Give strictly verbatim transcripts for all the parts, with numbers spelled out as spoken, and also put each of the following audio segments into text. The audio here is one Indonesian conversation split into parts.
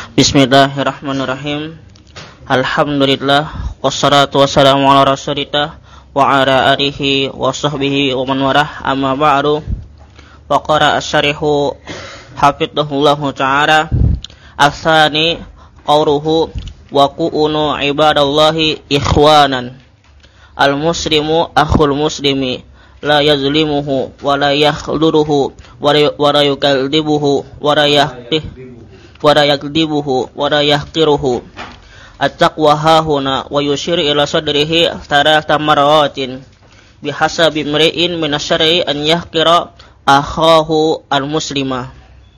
Bismillahirrahmanirrahim. Alhamdulillah wassalatu wassalamu ala rasulillah wa ala alihi wa sahbihi wa man warah, amma ba'du. Wa qara asy-syarihu hafidhahullahu ta'ala asani qawluhu wa kunu ibadallahi ikhwanan. Al-muslimu akhul muslimi la yazlimuhu wa la yakhluruhu wa la yukaldibuhu wa la yahtih wa la yakdibuhu wa la yahqiruhu. At-taqwa hahuna wa yushir ila sadrihi thalatha marratin bihasabi imri'in min asy-syar'i an yahqira akhahu al-muslima.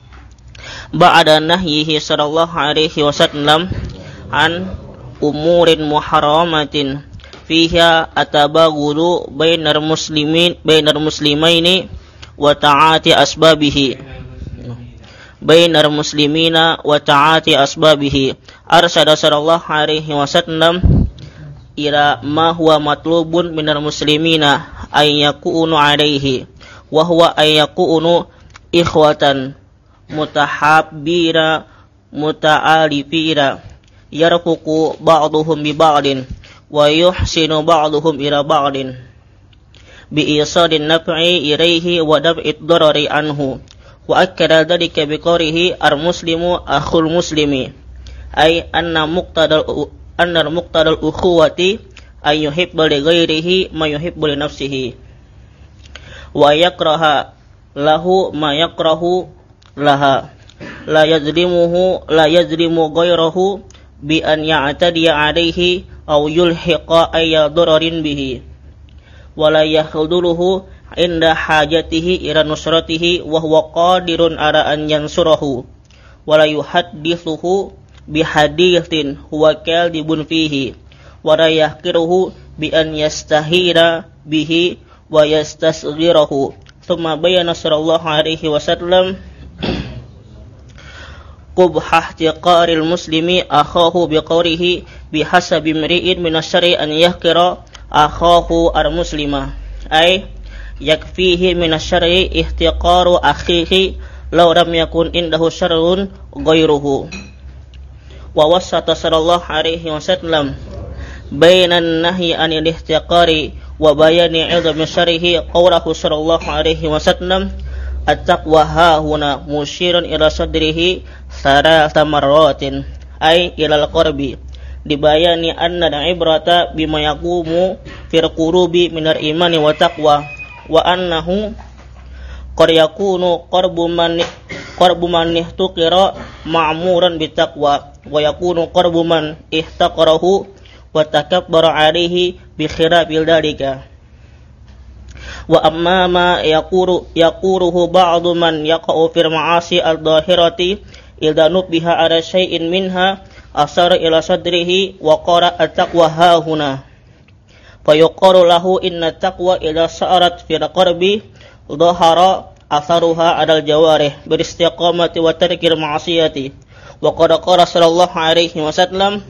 Ba'da nahyihi sallallahu alaihi wasallam an umurin muharramatin fiha atabaghulu bainar muslimin bainar muslimaini wa ta'ati asbabihi bainar muslimina wa ta'ati asbabihi. Arsada sallallahu alaihi wasallam ila ma huwa matlubun minal muslimina ay yakunu alaihi wa huwa ay yakunu ikhwatan mutahabbira muta'alifira yarfuqu ba'duhum bi ba'din wa yuhsinu ba'duhum ila ba'din bi isadin naf'i ilaihi wa dab'id darari anhu. Wa akkada dhalika bi qawlihi al-muslimu akhul muslimi ay anna muqtadal anna muqtadal ukhuwati ay yuhibbu li ghairihi ma yuhibbu li nafsihi wa yakraha lahu ma yakrahu laha la yazlimuhu la yazlimu ghairahu bi an ya'tadiya alayhi aw yulhiqa ayya dararin bihi wa la yakhduruhu inda hajatihi ila nusratihi wa huwa qadirun ala an yansurahu wa la yuhaddithuhu bihadithin huwa kadhibun fihi wa la yahqiruhu bi an yastahira bihi wa yastasghirahu. Thumma bayyana sallallahu alaihi wasallam qubha ihtiqaril muslimi akhahu biqawlihi bihasabi imri'in min asy-syar'i an yahqira akhahu al-muslima ay yakfihi min asy-syar'i ihtiqaru akhihi law lam yakun indahu syarrun ghairuhu. Wa wasata sallallahu alaihi wasallam bainan nahyi anil ihtiqari wa bayani 'idami syarrihi qawluhu sallallahu alaihi wasallam at-taqwa hahuna musyiran ila sadrihi thalatha marratin ay ila al-qarbi dibayani anna al-ibrata bima yaqumu fil qurubi minar imani wa taqwa wa annahu qad yakunu qarbu man qarbu man ihtuqira ma'muran bitaqwa wa yakunu qarbu man ihtaqarahu wa takabbara alaihi bi khirabil dalika. Wa amma ma yaquru yaquruhu ba'du man yaqa'u fil ma'asi al-dhahirati idza nubiha ala syai'in minha asara ila sadrihi wa qara at-taqwa hahuna fa yuqalu lahu inna at-taqwa idza sa'arat fil qarbi dhahara atharuha adal jawarih beristiqamati wa tarkil ma'asiyati. Wa qad qala sallallahu alaihi wasallam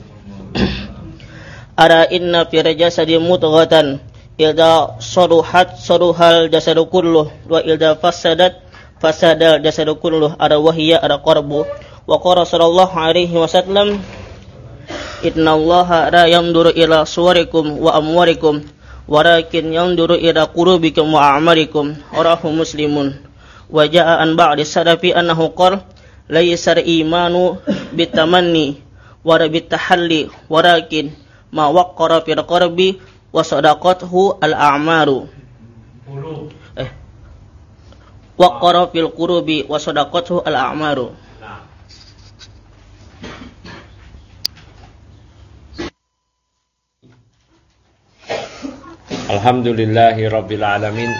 ara inna fi jasadi mudghatan idza saluhat saluhal jasadu kulluh wa idza fasadat fasadal jasadu kulluh ada wahiyya ada qarbu. Wa qala sallallahu alaihi wasallam innallaha la yanzuru ila suwarikum wa amwarikum walakin yanzuru ila qulubikum wa a'malikum. Rawahu Muslimun. Wa jaa an ba'di salafi annahu qala laysa al-imanu bitamanni wa bitahalli walakin ma waqqara fil qarbi wa sadaqathu al-a'maru eh waqqara fil qurubi wa sadaqathu al-a'maru. Alhamdulillahi rabbil alamin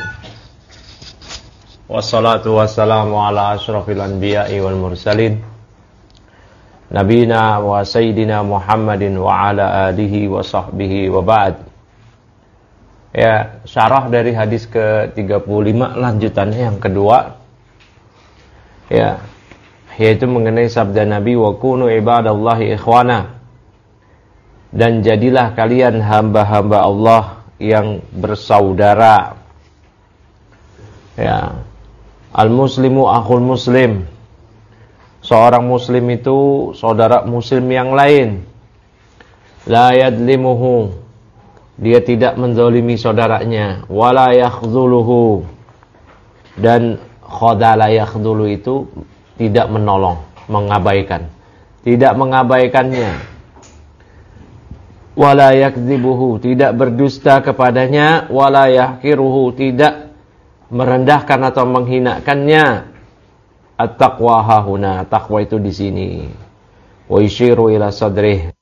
wassalatu wassalamu ala asyrafil anbiya'i wal mursalin nabina wa sayyidina Muhammadin wa ala alihi wa sahbihi wa ba'd. Ya, syarah dari hadis ke tiga puluh lima lanjutannya yang kedua. Ya, yaitu mengenai sabda Nabi wa kunu ibadallahi ikhwana. Dan jadilah kalian hamba-hamba Allah yang bersaudara. Ya. Al-muslimu akhul muslim. seorang muslim itu saudara muslim yang lain. La yadlimuhu, dia tidak menzalimi saudaranya. Wala yakhdhuluhu, dan khadala yakhdhulu itu tidak menolong, mengabaikan, tidak mengabaikannya. Wala yakdzibuhu, tidak berdusta kepadanya. Wala yahkiruhu, tidak merendahkan atau menghinakannya. At-taqwa hahuna, taqwa itu di sini. Wa yushiru ila sadrih,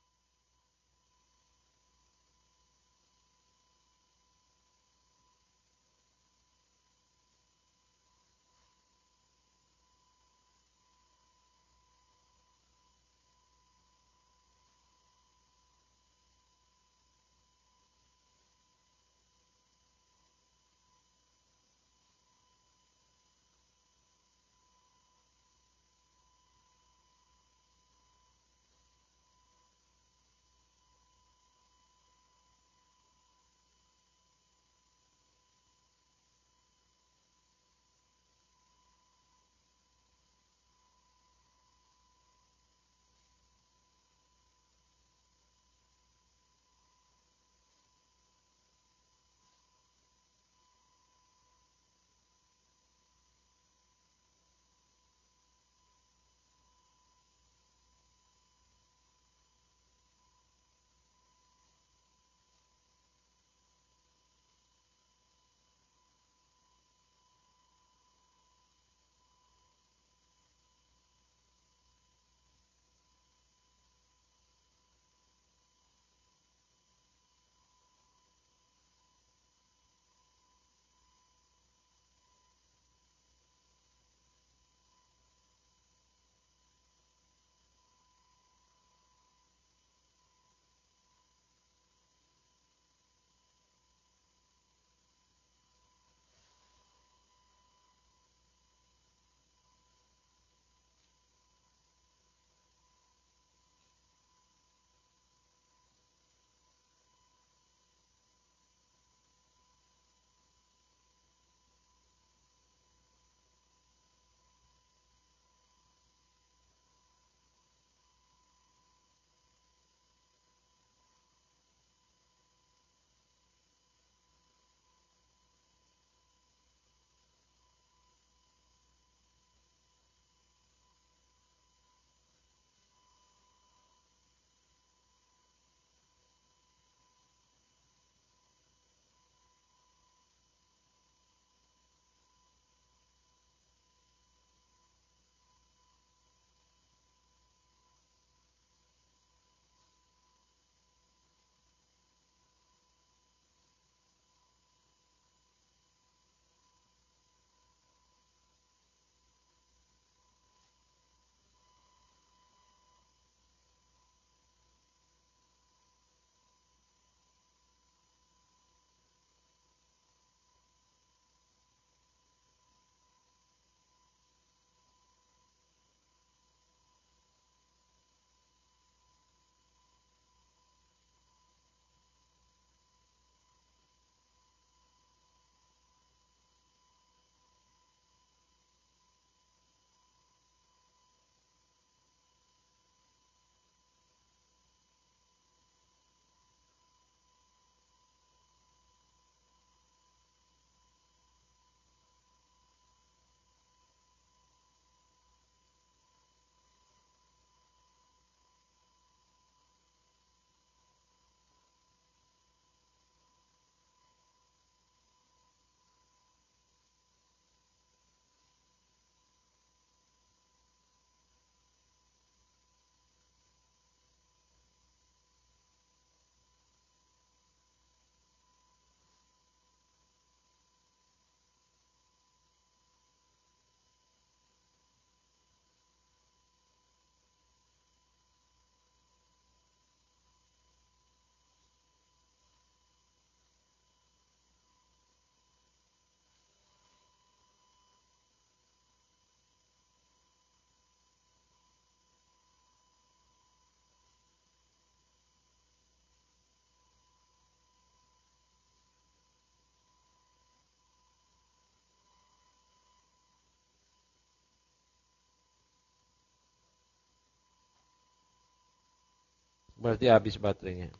Berarti habis baterainya.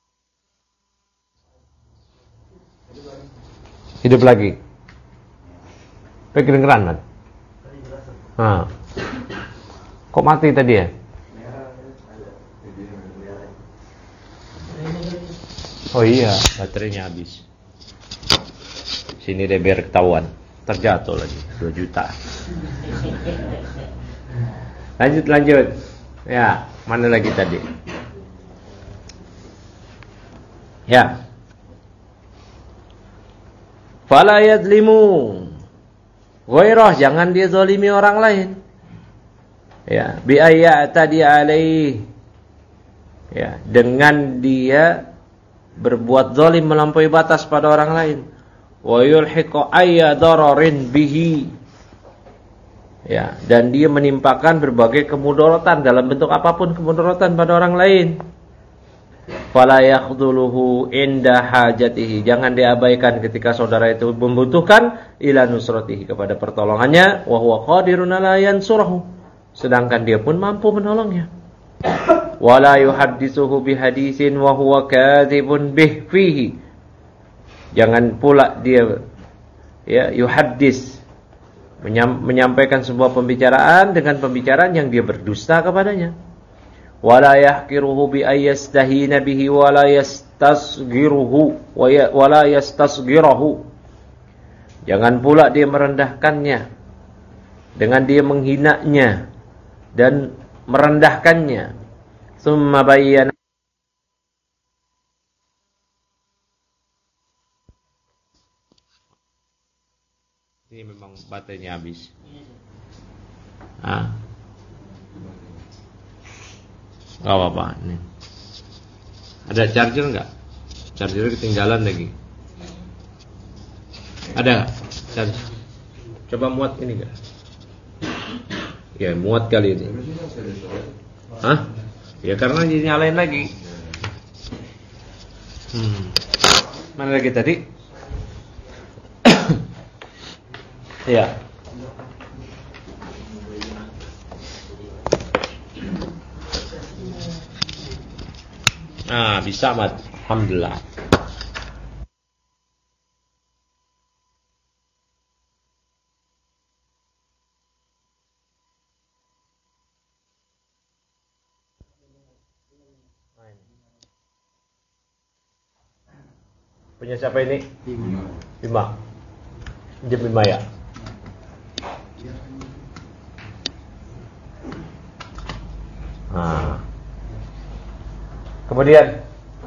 Hidup lagi. Kedengeran kan? Nah. Kok mati tadi ya? Oh iya, baterainya habis. Sini deh biar ketahuan. Terjatuh lagi dua juta. Lanjut lanjut. Ya, mana lagi tadi? Ya. Fala yadlimu ghairah, jangan dia zalimi orang lain. Ya, bi ayyatadi alaih. Ya, dengan dia berbuat zalim melampaui batas pada orang lain. Wa yulhiqu ayya dararin bihi. Ya, dan dia menimpakan berbagai kemudaratan dalam bentuk apapun kemudaratan pada orang lain. Fala yakhdhuluhu inda hajatihi, jangan diabaikan ketika saudara itu membutuhkan ila nusratihi, kepada pertolongannya, wa huwa qadirun ala yansurahu, sedangkan dia pun mampu menolongnya. Wala yuhadditsuhu bihaditsin wa huwa kadzibun bih fihi, jangan pula dia ya yuhaddis menyampaikan sebuah pembicaraan dengan pembicaraan yang dia berdusta kepadanya. Wala yahqiruhu bi ayyastahina bihi wala yastasghiruhu wala yastasghirahu, jangan pula dia merendahkannya dengan dia menghinanya dan merendahkannya. Tsumma bayyana, ini memang baterainya habis. Ah. Gak apa-apa nih. Ada charger enggak? Charger ketinggalan lagi. Ada charger. Coba muat ini enggak? Ya muat kali ini. Hah? Ya karena dinyalain lagi. Hmm. Mana lagi tadi? Ya. Nah, bisa mat. Alhamdulillah. Punya siapa ini? Bima. Bima. Dia Bima ya. Nah. Kemudian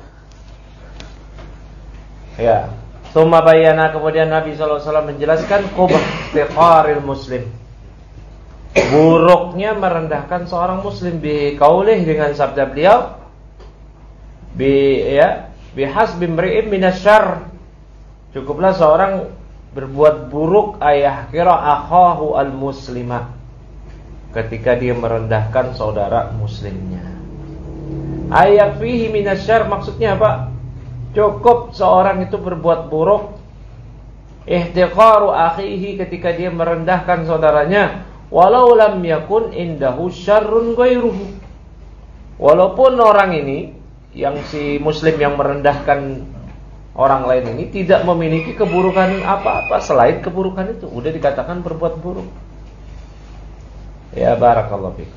ya, summa bayyana, kemudian Nabi sallallahu alaihi wasallam menjelaskan qubhtiqaril muslim, buruknya merendahkan seorang muslim, bi qaulih, dengan sabda beliau, bi ya bihasbi imri'in minasyarr, cukuplah seorang berbuat buruk ayah kira akhahu al-muslima, ketika dia merendahkan saudara muslimnya. Ayat fihi minasyarr, maksudnya apa? Cukup seorang itu berbuat buruk, ihtiqaru akhihi, ketika dia merendahkan saudaranya, walau lam yakun indahu syarrun ghairuhu, walaupun orang ini, yang si muslim yang merendahkan orang lain ini tidak memiliki keburukan apa-apa selain keburukan itu, udah dikatakan berbuat buruk. Ya barakallahu fikum.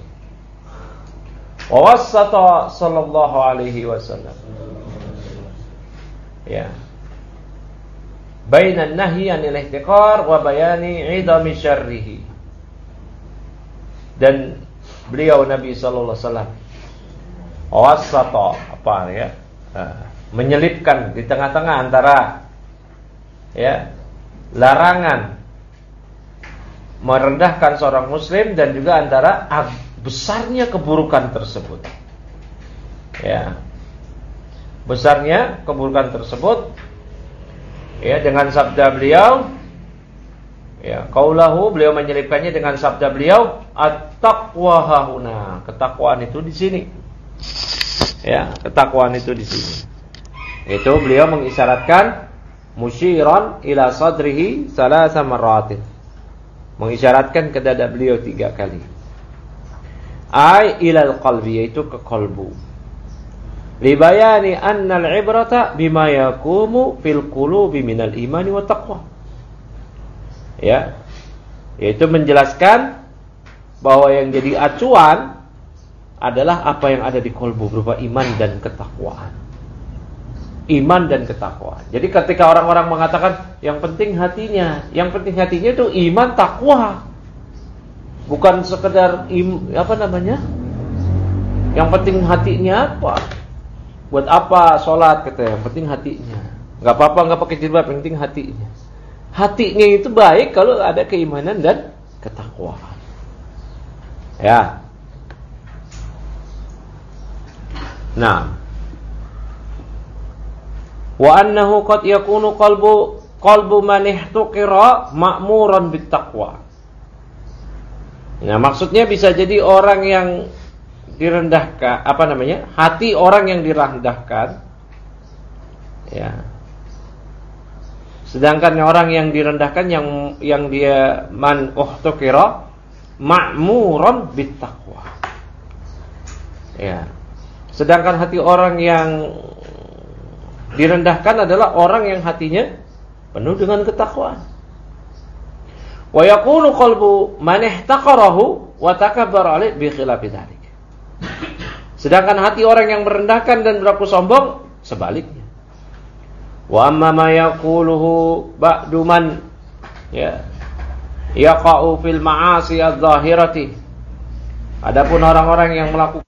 Wa wassata sallallahu alaihi wasallam, ya, bainan nahyi anil ihtiqar wa bayani 'idami syarrihi, dan beliau Nabi sallallahu alaihi wasallam wassata, apa ya, menyelipkan di tengah-tengah antara ya larangan merendahkan seorang muslim dan juga antara besarnya keburukan tersebut. Ya. Besarnya keburukan tersebut ya, dengan sabda beliau, ya, qaulahu, beliau menyelipkannya dengan sabda beliau, at-taqwa hahuna, ketakwaan itu di sini. Ya, ketakwaan itu di sini. Itu beliau mengisyaratkan musyiran ila sadrihi salasa marratin, mengisyaratkan ke dada beliau tiga kali. Ai ilal qalbi, yaitu ke kalbu. Libayani annal ibrata bima yakumu fil qulubi minal imani wa taqwa. Ya. Yaitu menjelaskan bahwa yang jadi acuan adalah apa yang ada di kolbu berupa iman dan ketakwaan. Iman dan ketakwaan. Jadi ketika orang-orang mengatakan yang penting hatinya, yang penting hatinya itu iman takwa. Bukan sekedar im, apa namanya? Yang penting hatinya apa? Buat apa sholat kata, yang penting hatinya. Enggak apa-apa enggak pakai jilbab, yang penting hatinya. Hatinya itu baik kalau ada keimanan dan ketakwaan. Ya. Nah, wa annahu qad yakunu qalbu qalbu man ihtuqira ma'muran bittaqwa. Nah, maksudnya bisa jadi orang yang direndahkan, apa namanya? Hati orang yang direndahkan. Ya. Sedangkan orang yang direndahkan yang yang dia man uhtuqira ma'muran bittaqwa. Ya. Sedangkan hati orang yang direndahkan adalah orang yang hatinya penuh dengan ketakwaan. Wa yakunu qalbu man ihtaqarahu wa takabbara alaihi bi khilafi dzalik. Sedangkan hati orang yang merendahkan dan berlaku sombong sebaliknya. Wa amma ma yaquluhu ba'du man ya yaqa'u fil ma'asi adh-dhahirati. Adapun orang-orang yang melakukan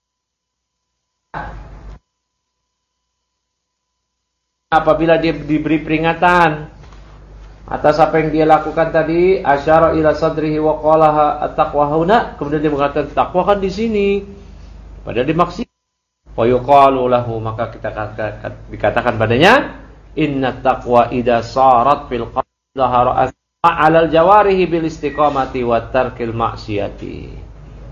apabila dia diberi peringatan atas apa yang dia lakukan tadi, asyara ila sadrihi wa qalaha at-taqwa huna, kemudian dia mengatakan takwa kan di sini, padahal dimaksud. Wa yuqalu lahu, maka kita dikatakan padanya, inna taqwa idza sarat fil qalbi dhahara 'alal jawarihi bil istiqamati wa tarkil ma'siyati.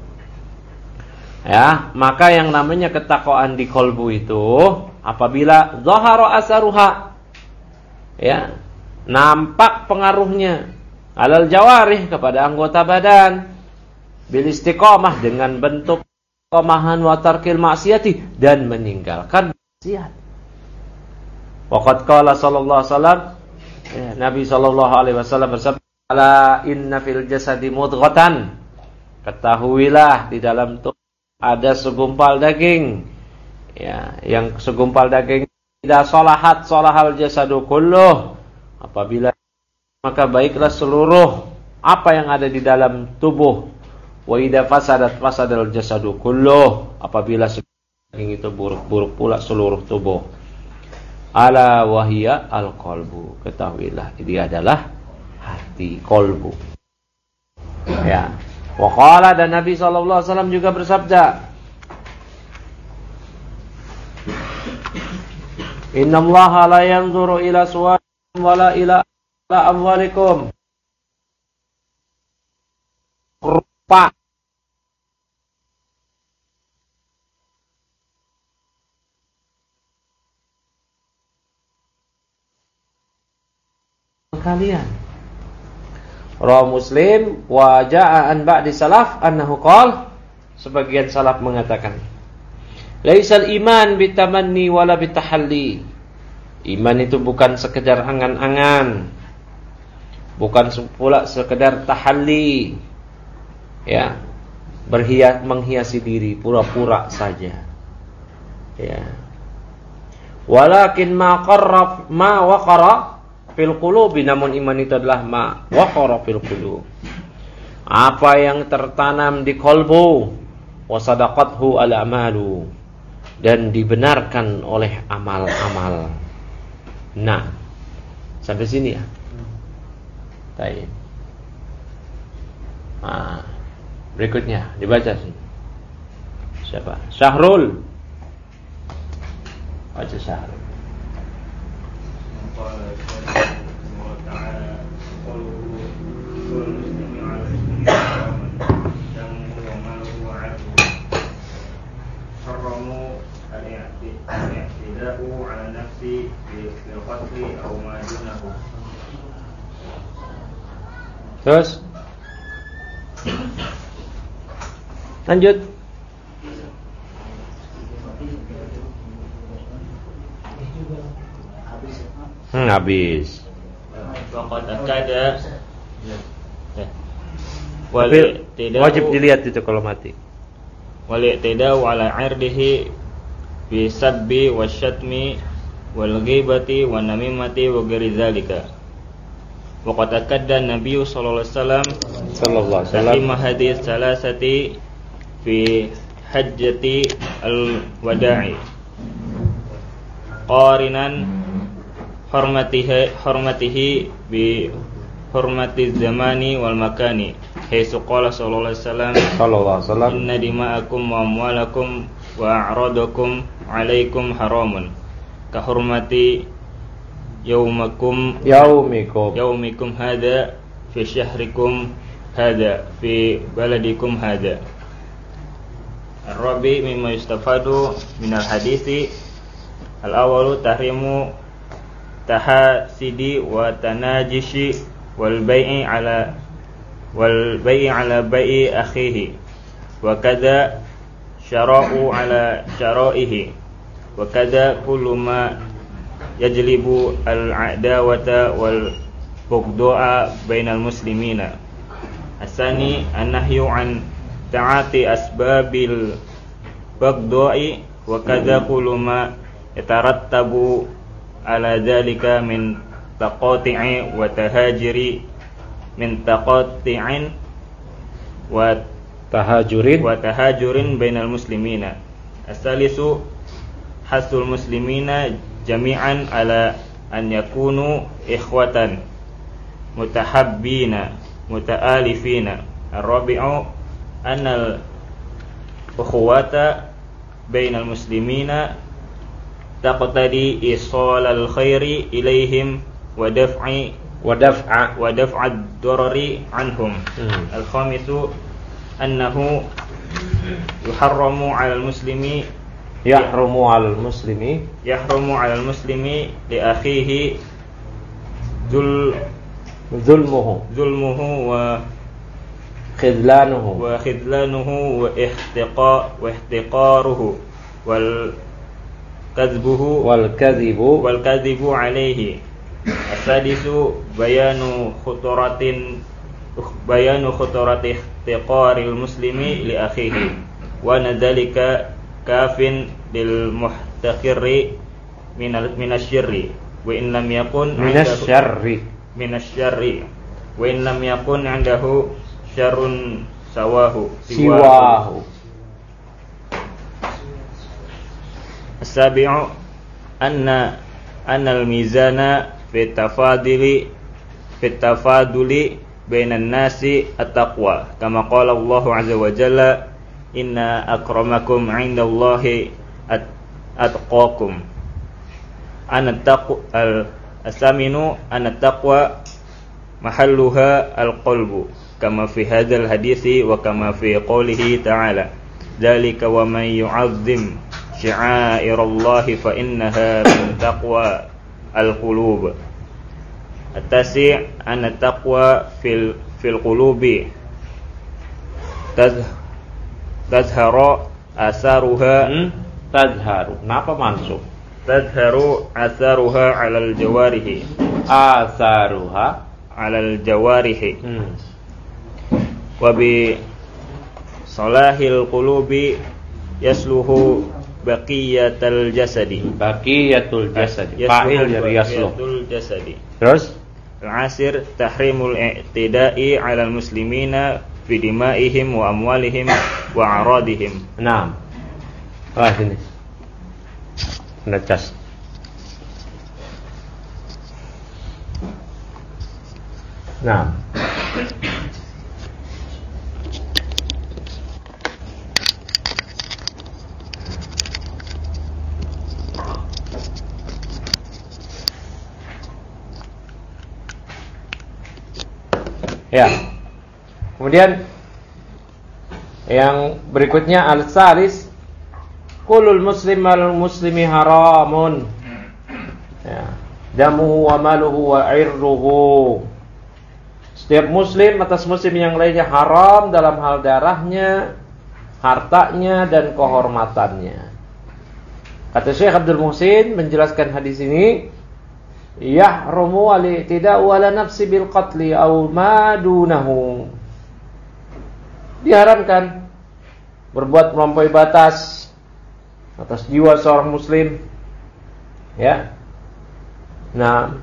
Ya, maka yang namanya ketakwaan di kolbu itu apabila zahara asaruha, ya, nampak pengaruhnya alal jawarih kepada anggota badan bil istiqamah dengan bentuk istiqamahan wa tarkil maksiati dan meninggalkan maksiat. Waqad qala sallallahu alaihi wasallam, ya, Nabi sallallahu alaihi wasallam bersabda, "Ala inna fil jasadi mudghatan." Ketahuilah di dalam tubuh ada segumpal daging, ya, yang segumpal daging tidak salahat salahal jasadu kulluh, apabila maka baiklah seluruh apa yang ada di dalam tubuh. Wa idza fasadat fasadal jasadu kulluh, apabila daging itu buruk-buruk pula seluruh tubuh. Ala wahia al-qalbu, ketahuilah dia adalah hati, qalbu. Ya. Wa qala, dan Nabi sallallahu alaihi wasallam juga bersabda, innallaha la yanzuru ila suwarikum wala ila amwalikum. Rupa kalian. Rawi Muslim, wa jaa'a an ba'di salaf annahu qala, sebagian salaf mengatakan, laisal iman bitamanni wala bitahalli. Iman itu bukan sekedar angan-angan, bukan pula sekedar tahalli, ya, berhias, menghiasi diri, pura-pura saja, ya. Walakin ma qarraf ma waqara fil qulubi, namun iman itu adalah ma waqara fil qulub, apa yang tertanam di kolbu, wa sadaqathu al amalu, dan dibenarkan oleh amal-amal. Nah, sampai sini ya. Baik. Nah, berikutnya dibaca sini. Siapa? Syahrul. Baca Syahrul. Terus lanjut. Hmm, habis. Waqad akada. Tapi wajib dilihat itu kalau mati. Wal-i'tida'u 'ala 'irdihi bi sabbi wasyatmi wal ghibati wan namimati wa ghairi dzalika. Waqad akada Nabi sallallahu alaihi wasallam sallallahu alaihi wasallam tahrim hadis salasati fi hajjati al-wada'i qarinan hormatihi hormatihi bi hormati zamani wal makani haitsu qala sallallahu alaihi wasallam sallallahu alaihi wasallam inna dima'akum wa amwalakum wa a'radakum 'alaikum haramun ka hurmati yaumakum yaumikum yaumikum hadha fi syahrikum hadha fi baladikum hadha. Ar-rabi mimma yustafadu minal hadithi al-awalu tahrimu tahasidi wa tanajishi wal bai'i ala wal bai'i ala bai'i akhihi wa kadza syara'u ala syara'ihi wa kadza kullu ma yajlibu al-'adawata wal bughda'a bainal muslimina. Asani an-nahyu an ta'ati asbabil baghdha'i wa kadza kullu ma yatarattabu ala dzalika min taqati'i wa tahajiri min taqati'in wa tahajurin wa tahajurin bainal muslimina. As-salisu hasul muslimina jami'an ala an yakunu ikhwatan mutahabbina muta'alifina. Ar-rabi'u annal ukhuwata bainal muslimina taqtadi isalal khairi ilaihim wa daf'i wa daf'a wa daf'a ad-darari anhum. hmm. Al-khamisu annahu yuharramu 'alal muslimi yahrumu 'alal muslimi yahrumu 'alal muslimi li akhihi zul zulmuhu zulmuhu wa khidlanuhu wa khidlanuhu wa ihtiqa wa ihtiqaruhu wal kadhbuhu wal kadhibu wal kadhibu alayhi. As-sadisu bayanu khuturatin bayanu khuturati ihtiqaril muslimi li akhihi wa nadzalika kafin lil muhtaqirri minal minasyirri wa in lam yakun minasyarri minasyarri wa in lam yakun 'indahu syarrun sawahu siwahu. As-sabi'u anna anal mizana fi tafadili fi tafaduli bainan nasi at-taqwa kama qala Allah 'azza wa jalla inna akramakum 'indallahi atqakum. An at-taqwa al-saminu an at-taqwa mahalluha al-qalbu kama fi hadzal hadisi wa kama fi qoulihi ta'ala dzalika wa man yu'azzim syi'airallahi fa innaha min taqwa al-qulub. At-tasi' an at-taqwa fil fil qulubi tazharu asaruha hmm? tazharu kenapa mansub tazharu asaruha 'alal jawarihi asaruha 'alal jawarihi hmm. wa bi salahil qulubi yasluhu baqiyatul jasadi baqiyatul jasadi fa'il dari yasluh. baqiyatul jasadi. Terus al-asir tahrimul i'tida'i 'alal muslimina fi dima'ihim wa amwalihim wa a'radihim. Naam. Ah sini. Necas. Naam. Ya. Kemudian yang berikutnya al-salis kulul muslim al muslimi haramun. Ya. Damuhu wa maluhu wa irruhu. Setiap muslim atas muslim yang lainnya haram dalam hal darahnya, hartanya dan kehormatannya. Kata Syekh Abdul Muhsin menjelaskan hadis ini, yahrumu al-i'tida'u ala nafsi bil qatli aw ma dunahu. Diharamkan berbuat melampaui batas atas jiwa seorang muslim, ya. Nah,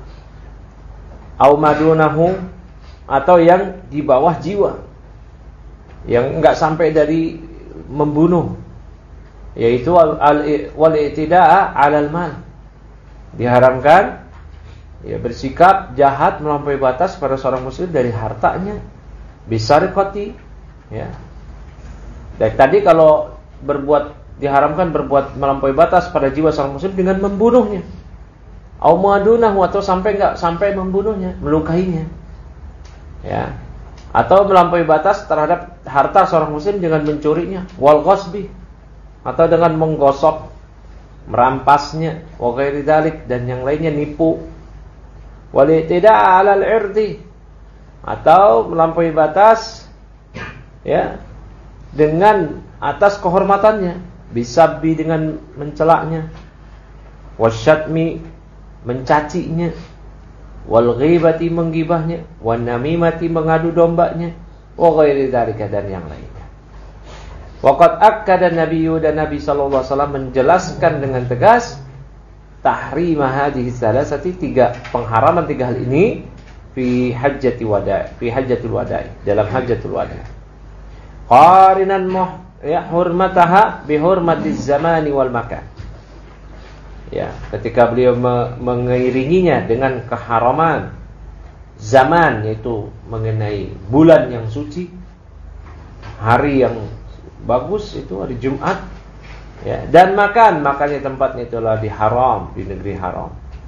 aw ma dunahu, atau yang di bawah jiwa, yang enggak sampai dari membunuh, yaitu wal i'tida'a 'alal mal. Diharamkan ya bersikap jahat melampaui batas pada seorang muslim dari hartanya, bisarqati, ya. Dan tadi kalau berbuat diharamkan berbuat melampaui batas pada jiwa seorang muslim dengan membunuhnya, au madunahu, atau sampai enggak sampai membunuhnya, melukainya, ya. Atau melampaui batas terhadap harta seorang muslim dengan mencurinya, wal ghasbi, atau dengan menggosok, merampasnya, wa ghairi dzalik, dan yang lainnya, nipu. Wal i'tida'a 'alal 'irdi, atau melampaui batas ya dengan atas kehormatannya, bisabbi, dengan mencelaknya, wasyatmi, mencacinya, wal ghibati, menggibahnya, wan namimati, mengadu dombanya, wa ghairi dzalika, dan yang lainnya. Waqad akkada nabiyyu, dan Nabi sallallahu alaihi wasallam menjelaskan dengan tegas tahrimah hadhihi salasati, tiga pengharaman tiga hal ini, fi hajjati wada, fi hajjatul wada, dalam hajjatul wada. Qarinan muh ya hurmataha bi hurmatiz zamani wal makan. Ya, ketika beliau me- mengiringinya dengan keharaman zaman, yaitu mengenai bulan yang suci, hari yang bagus itu hari Jumat, ya, dan makan, makannya tempatnya itulah di haram, di negeri haram.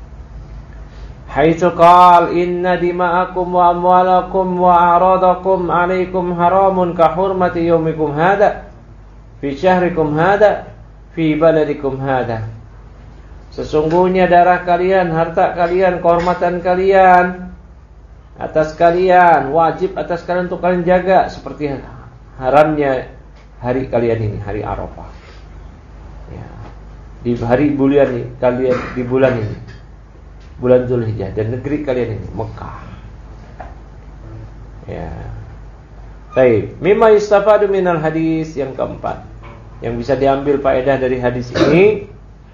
Haitsu qala inna dima'akum wa amwalakum wa a'radakum 'alaikum haramun ka hurmati yaumikum hada fi syahrikum hada fi baladikum hada. Sesungguhnya darah kalian, harta kalian, kehormatan kalian atas kalian, wajib atas kalian untuk kalian jaga seperti haramnya hari kalian ini, hari Arafah. Ya. Di hari bulan ini, kalian di bulan ini, bulan Zulhijjah, dan negeri kalian ini Mekah. Ya. Baik, mimma yustafadu minal hadis, yang keempat yang bisa diambil faedah dari hadis ini.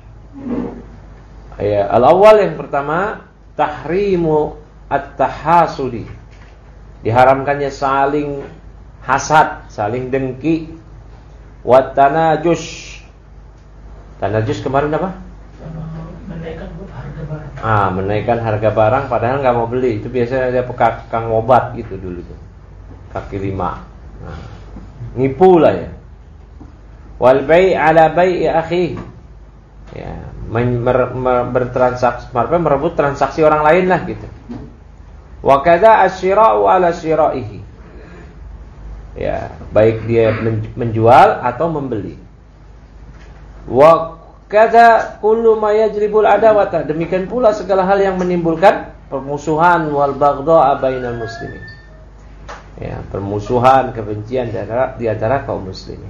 Ya, al-awwal, yang pertama, tahrimu at-tahasudi. Diharamkannya saling hasad, saling dengki. Wa tanajus. Tanajus kemarin apa? Menaikkan harga barang. Ah, menaikkan harga barang padahal nggak mau beli. Itu biasanya ada pekakang obat gitu dulu tuh. Kaki lima. Nah, nipu lah ya. Wal bai' ala bai'i akhi. Ya, men- mer- mer- bertransaksi, merebut transaksi orang lain lah gitu. Wa kadza asyra'u ala syira'ihi. Ya, baik dia menjual atau membeli. Wa kadza kullu ma yajribul adawata, demikian pula segala hal yang menimbulkan permusuhan, wal baghdha bainal muslimin. Ya, permusuhan, kebencian di antara kaum muslimin.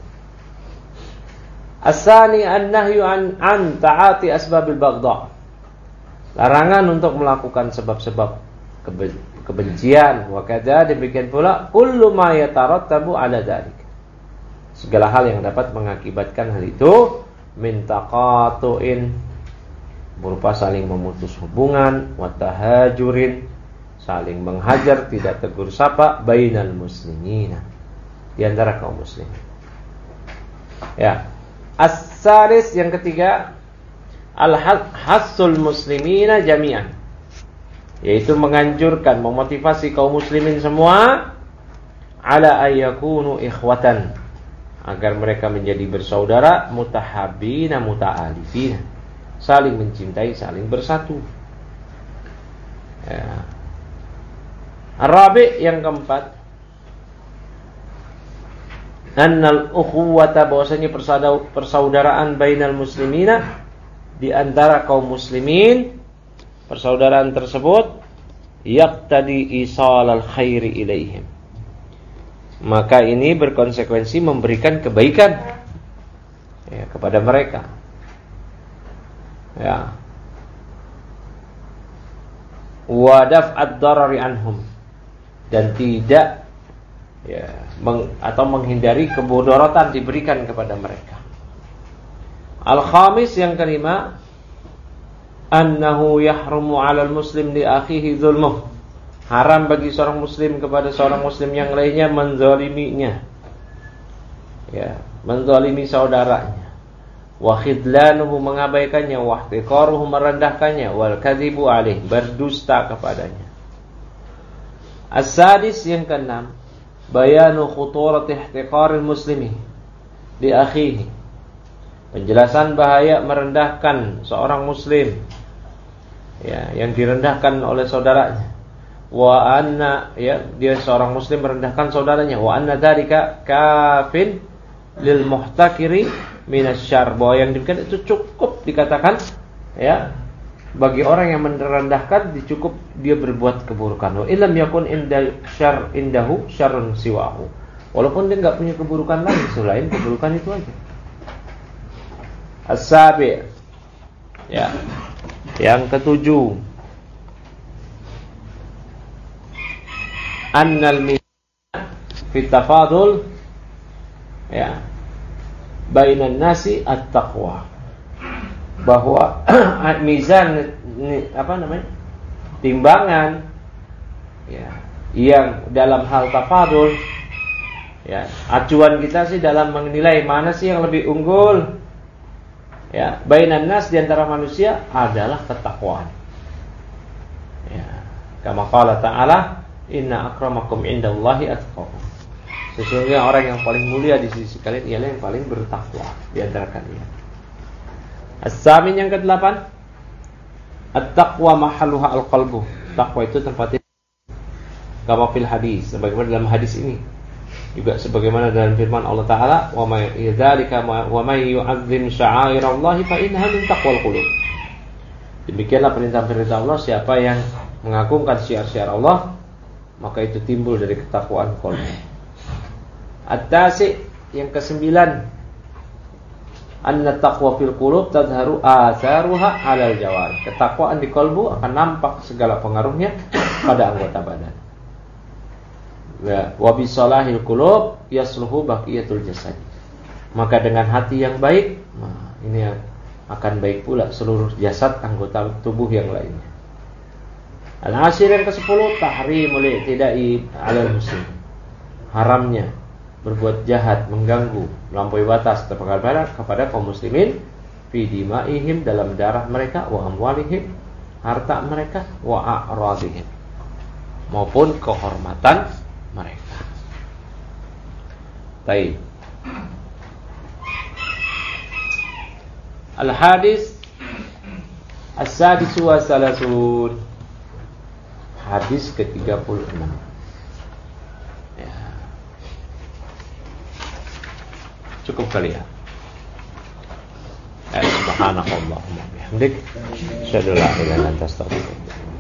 As-sani an-nahyu an an ta'ati asbabil baghdha. Larangan untuk melakukan sebab-sebab kebencian. Wa kadza, demikian pula kullu ma yatarattabu ala dzalik, segala hal yang dapat mengakibatkan hal itu, min taqatu'in, berupa saling memutus hubungan, wa tahajurin, saling menghajar, tidak tegur sapa, bainal muslimina, di antara kaum muslimin. Ya. As-salis, yang ketiga, al-hassul muslimina jami'an, yaitu menganjurkan, memotivasi kaum muslimin semua, ala ayyakunu ikhwatan, agar mereka menjadi bersaudara, mutahabbina muta'alifina, saling mencintai, saling bersatu. Ya. Ar-rabi', yang keempat, annal ukhuwata, bahwasanya persaudaraan bainal muslimina, di antara kaum muslimin, persaudaraan tersebut, yaqtadi isalal khairi ilaihim, maka ini berkonsekuensi memberikan kebaikan ya, kepada mereka. Ya. wa daf'ad darari anhum, dan tidak ya meng, atau menghindari kemudaratan diberikan kepada mereka. Al-khamis, yang kelima, annahu yahrumu 'alal muslim li akhihi dzulmuh, haram bagi seorang muslim kepada seorang muslim yang lainnya menzaliminya, ya, menzalimi saudaranya, wa khidlanuhu, mengabaikannya, wa ihtiqaruhu, merendahkannya, wal kadhibu alaih, berdusta kepadanya. As-sadis, yang keenam, bayanu khuturat ihtiqaril muslimi li akhihi, penjelasan bahaya merendahkan seorang muslim, ya, yang direndahkan oleh saudaranya. Wa anna, ya, dia seorang muslim merendahkan saudaranya, wa anna dzalika kafin lil muhtakiri minasyarr, bahwa yang demikian itu cukup dikatakan, ya, bagi orang yang merendahkan dicukup dia berbuat keburukan. Wa illam yakun inda syarr indahu syarrun siwahu, walaupun dia enggak punya keburukan lain selain keburukan itu aja. As-sabi', ya, yang ketujuh, annal mizan fi tafadul, ya, bainan nasi at-taqwa, bahwa mizan, apa namanya, timbangan, ya, yang dalam hal tafadul, ya, acuan kita sih dalam menilai mana sih yang lebih unggul, ya, bainan nas, di antara manusia, adalah ketakwaan. Ya, kama qala ta'ala, inna akramakum indallahi atqakum, sesungguhnya orang yang paling mulia di sisi kalian ialah yang paling bertakwa di antara kalian. As-samin, yang kedelapan, at-taqwa mahalluha al-qalbu, takwa itu tempatnya kama fil hadis, sebagaimana dalam hadis ini, juga sebagaimana dalam firman Allah Ta'ala, wa may yadzalika wa may yu'azzim sya'airallahi fa innaha min taqwal qulub, demikianlah perintah-perintah Allah, siapa yang mengagungkan syiar-syiar Allah, maka itu timbul dari ketakwaan qalbu. At-tasi', yang kesembilan, anna taqwa fil qulub tadharu atharuha 'alal jawarih, ketakwaan di kalbu akan nampak segala pengaruhnya pada anggota badan. Wa bi salahil qulub yasluhu baqiyatul jasad, maka dengan hati yang baik, nah, ini akan baik pula seluruh jasad anggota tubuh yang lainnya. Al-ashir, yang kesepuluh, tahrimul i'tida'i 'alal muslim, haramnya berbuat jahat, mengganggu, melampaui batas kepada kepada kaum muslimin, fi dima'ihim, dalam darah mereka, wa amwalihim, harta mereka, wa a'radihim, maupun kehormatan mereka. Baik. Al-hadis as-sadis wa salasun, hadis ke tiga puluh enam. Cukup kali ya. Subhanakallahumma bihamdik, asyhadu an la ilaha illa anta astaghfiruka wa atubu ilaik.